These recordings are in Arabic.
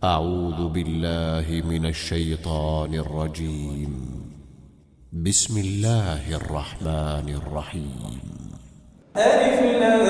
أعوذ بالله من الشيطان الرجيم. بسم الله الرحمن الرحيم. ألف لام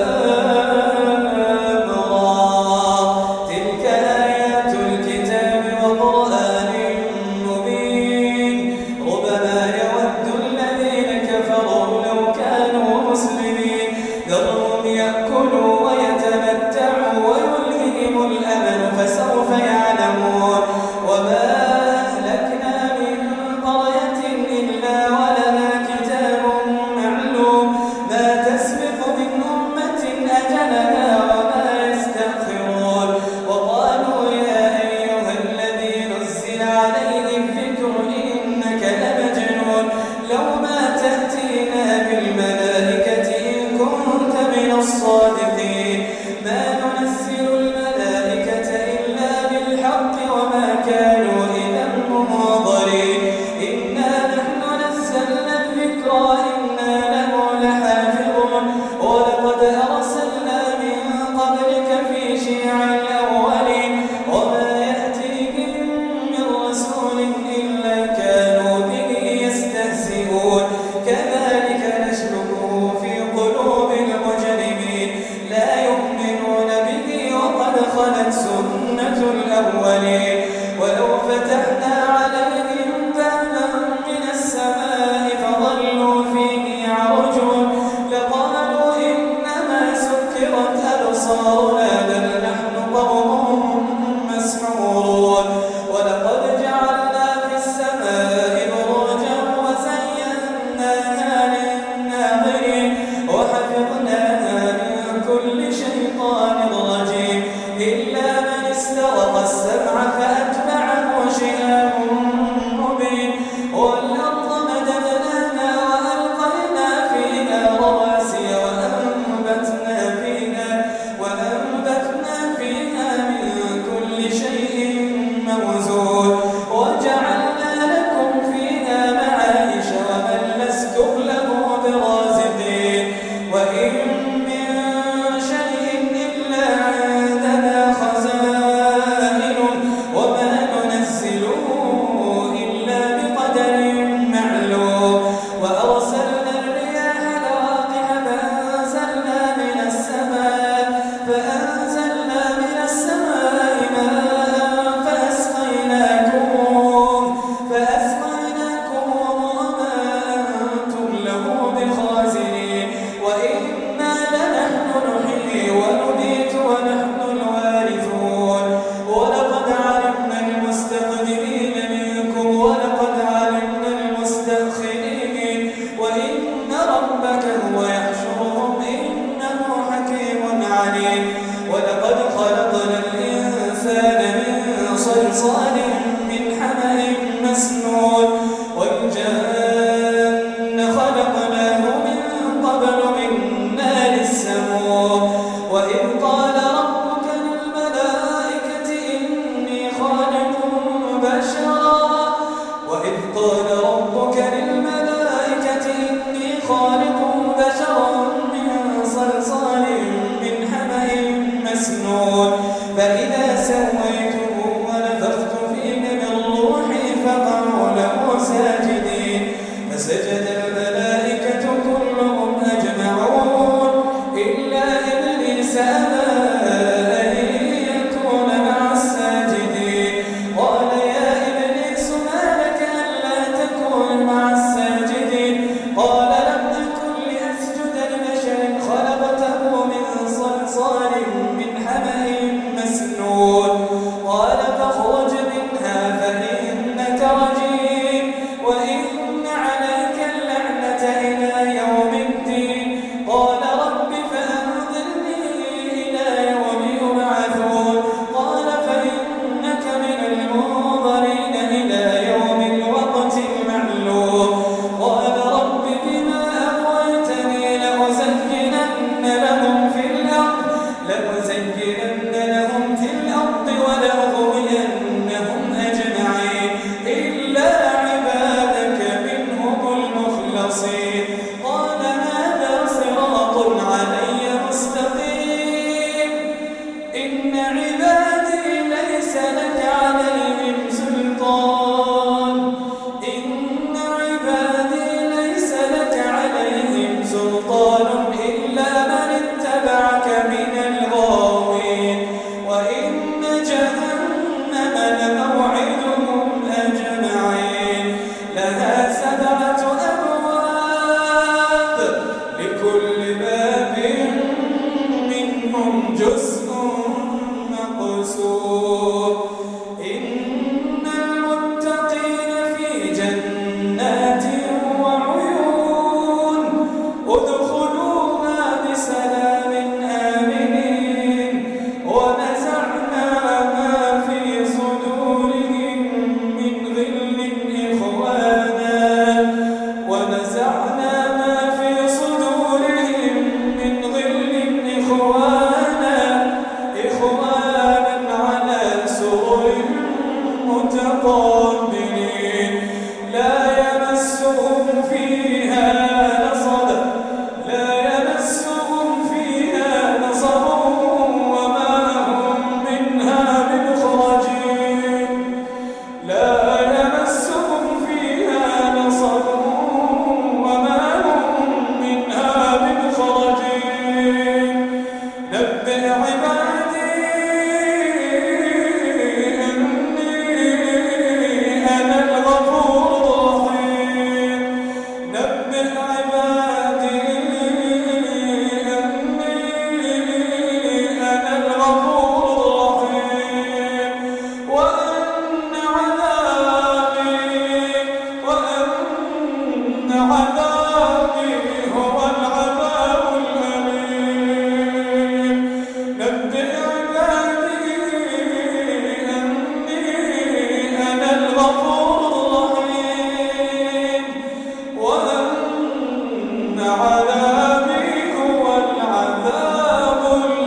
را تلك آيات الكتاب وقرآن مبين ربما يود الذين كفروا لو كانوا مسلمين ذرهم يأكلوا ويتمتعوا ويلههم الأمل فسوف يعلمون وما أهلكنا من قرية إلا ولها كتاب معلوم ما تسبق من أمة أجلها وما يستأخرون وقالوا يا أيها الذي نزل عليه الذكر إنك لمجنون لو ما تأتينا بالملائكة إن كنت من الصادقين ما ننزل الملائكة إلا بالحق وما كانوا إذا منظرين إنا نحن نزلنا الذكر وإنا له لحافظون ولقد أرسلنا من قبلك في شيع الأولين وما يأتيهم من رسول إلا كانوا به يستهزئون كذلك نسلكه في قلوب المجرمين لا يؤمنون به وقد خلت سنة الأولين ولو فتحنا عليهم بابا من السماء فظلوا فيه يعرجون لقالوا إنما سكرت أبصارنا بل نحن قوم مسحورون ولقد جعلنا في السماء بروجا وزيناها للناظرين وحفظناها من كل شيطان رجيم إلا من استرق السمع فأتبعه شهاب مبين والأرض مددناها وألقينا فيها رواسي وأنبتنا فيها من كل شيء موزون وجعلنا لكم فيها معايش ومن لستم له برازقين وإن من شيء إلا عندنا خزائنه وما ننزله إلا بقدر معلوم وأرسلنا الرياح لواقح فأنزلنا من السماء ماء فأسقيناكم وما أنتم له بخازنين وإنا لنحن نحيي ونميت ونحن الوارثون ولقد علمنا المستقدمين منكم ولقد علمنا المستأخرين وإن ربك هو يحشرهم إنه حكيم عليم ولقد خلقنا الإنسان من صلصال من حمأ مسنون والجن خلقناه من قبل من نار السموم وإذ قال ربك للملائكة إني خالق بشرا من صلصال من حمأ مسنون فإذا سويته ونفخت فيه من روحي فقعوا له ساجدين فسجد الملائكة كلهم أجمعون إلا إبليس أبى أن يكون مع الساجدين قال يا إبليس ما لك ألا تكون مع الساجدين قال لم أكن لأسجد لبشر خلقته من صلصال من حمأ مسنون قال فاخرج منها فإنك رجيم وإن عليك اللعنة إلى يوم الدين قال رب فأنظرني إلى يوم يبعثون قال فإنك من المنظرين إلى يوم الوقت المعلوم قال رب بما أغويتني لأزينن لهم في الأرض جهنم لموعدهم أجمعين لها 7 أبواب لكل باب منهم جزء مقسوم إن المتقين في جنات وعيون ادخلوها بسلام آمنين ونزعنا ما في صدورهم من غل إخوانا على سرر متقابلين لا يمسهم فيها نصب وما هم منها بمخرجين نبئ عبادي أني أنا الغفور الرحيم وأن عذابي هو العذاب الأليم نبئ عبادي أني أنا الغفور الرحيم وأن عذابي هو العذاب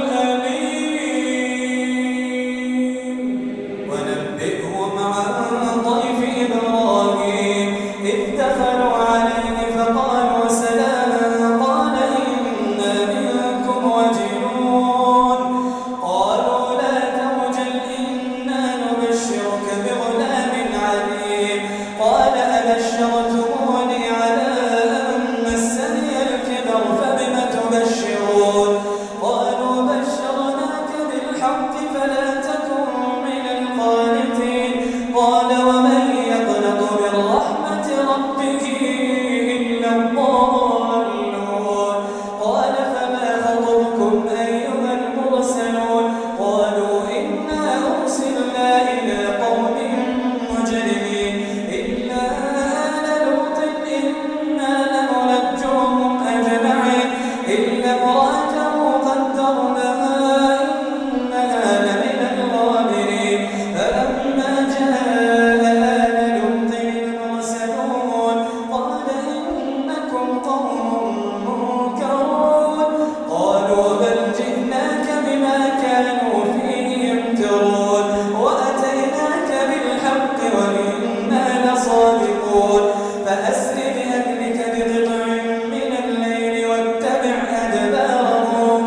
الأليم ونبئهم عن ضيف إبراهيم إذ دخلوا عليه فقالوا سلاما قال إنا منكم وجلون قالوا لا توجل إنا نبشرك بغلام عليم قال أبشرتموني على أن مسني الكبر فبم تبشرون قالوا بشرناك بالحق فلا تكن من القانتين قال ومن يقنط من رحمة ربه إلا الضالون قال فما خطبكم أيها المرسلون قالوا إنا أرسلنا إلى قوم مجرمين إلا آل لوط إنا لمنجوهم أجمعين إلا امرأته قدرناها إنها لمن الغابرين فلما جاء آل لوط المرسلون قال إنكم قوم منكرون قالوا بل جئناك بما كانوا فيه يمترون وأتيناك بالحق وإنا لصادقون فأسر بأهلك بقطع من الليل واتبع أدبارهم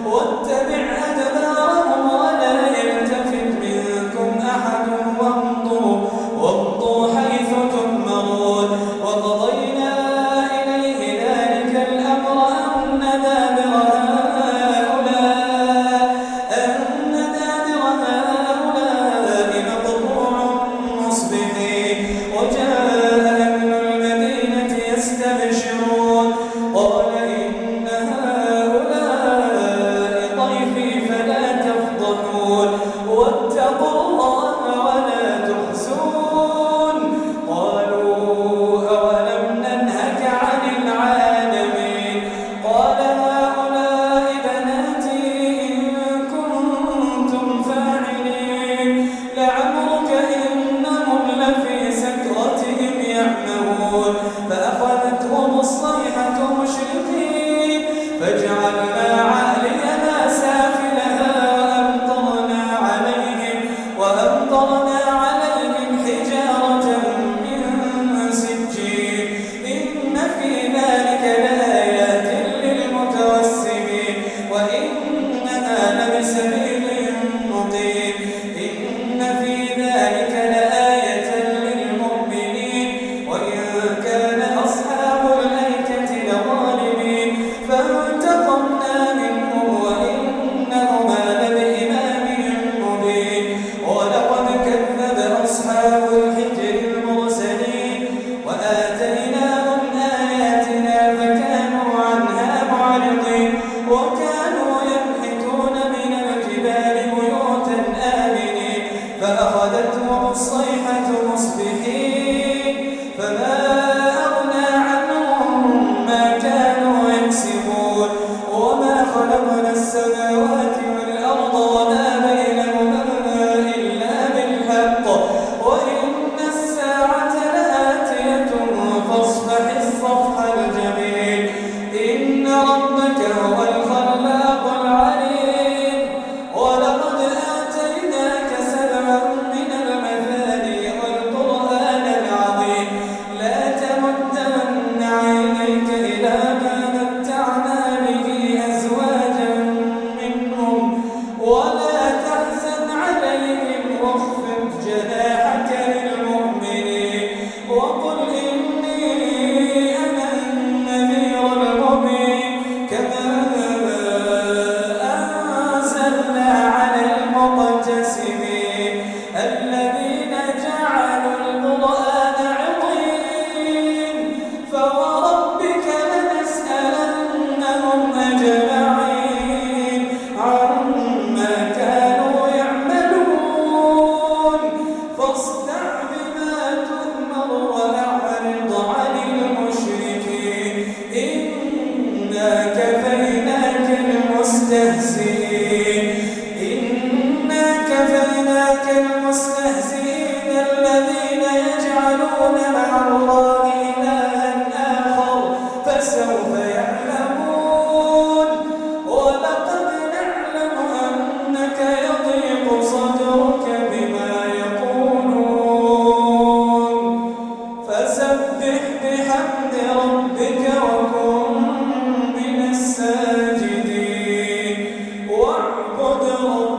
ولا يلتفت منكم أحد وامضوا حيث تؤمرون وقضينا إليه ذلك الأمر أن دابر هؤلاء مقطوع مصبحين وجاء أهل المدينة يستبشرون قال إن هؤلاء ضيفي فلا تفضحون واتقوا الله ولا تخزون قالوا أولم ننهك عن العالمين قال هؤلاء بناتي إن كنتم فاعلين لعمرك إنهم لفي سكرتهم يعمهون فأخذتهم الصيحة مشرقين فجعلنا عاليها سافلها وأمطرنا عليهم حجارة من سجيل إن في ذلك لآيات للمتوسمين وإنها لبسبيل مقيم إن في ذلك لآية للمؤمنين وإن كان أصحاب الأيكة لظالمين فانتقمنا منهم وإنهما لبإمام مبين فأخذتهم الصيحة مصبحين فما أغنى عنهم ما كانوا يكسبون وما خلقنا السماوات والأرض وما بينهما إلا بالحق وإن الساعة لآتية فاصفح الصفح الجميل إن ربك هو الخلاق العليم ولقد آتيناك سبعا من المثاني والقرآن العظيم لا تمدن عينيك إلى ما متعنا به أزواجا منهم ولا تحزن عليهم واخفض جناحك للمؤمنين وقل إني أنا النذير المبين كما أنزلنا على المقتسمين الذين جعلوا القرآن عضين فوربك لنسألنهم أجمعين عما كانوا يعملون فاصدع بما تؤمر وأعرض عن المشركين إنا كفيناك المستهزئين الذين يجعلون مع الله إلها آخر فسوف يعلمون ولقد نعلم أنك يضيق صدرك بما يقولون فسبح بحمد ربك وكن من الساجدين واعبد ربك